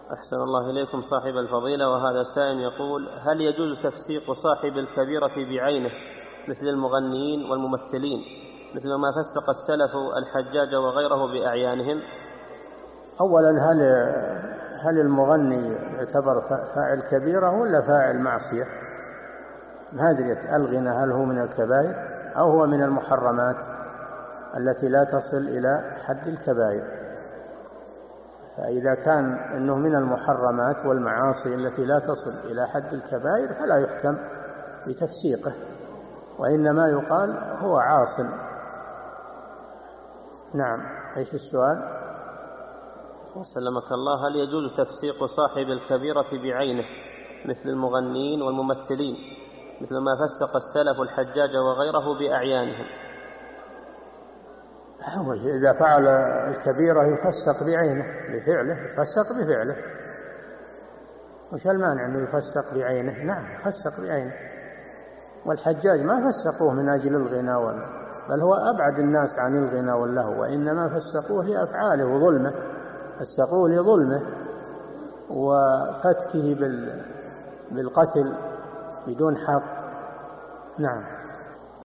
أحسن الله إليكم صاحب الفضيلة. وهذا سائل يقول: هل يجوز تفسيق صاحب الكبيرة بعينه مثل المغنيين والممثلين مثل ما فسق السلف الحجاج وغيره بأعيانهم؟ أولا، هل المغني يعتبر فاعل كبيرة ولا فاعل معصية؟ ما أدري الغنى هل هو من الكبائر أو هو من المحرمات التي لا تصل إلى حد الكبائر؟ فإذا كان أنه من المحرمات والمعاصي التي لا تصل إلى حد الكبائر فلا يحكم بتفسيقه، وإنما يقال هو عاصٍ. نعم. إيش السؤال؟ سلمك الله. هل يجوز تفسيق صاحب الكبيرة بعينه مثل المغنيين والممثلين مثل ما فسق السلف الحجاج وغيره بأعيانهم؟ إذا فعل الكبيرة يفسق بعينه بفعله، يفسق بفعله. وش المانع أنه يفسق بعينه؟ نعم، يفسق بعينه. والحجاج ما فسقوه من أجل الغنى بل هو أبعد الناس عن الغنى واللهو، وإنما فسقوه لأفعاله وظلمه، فسقوه لظلمه وفتكه بالقتل بدون حق. نعم.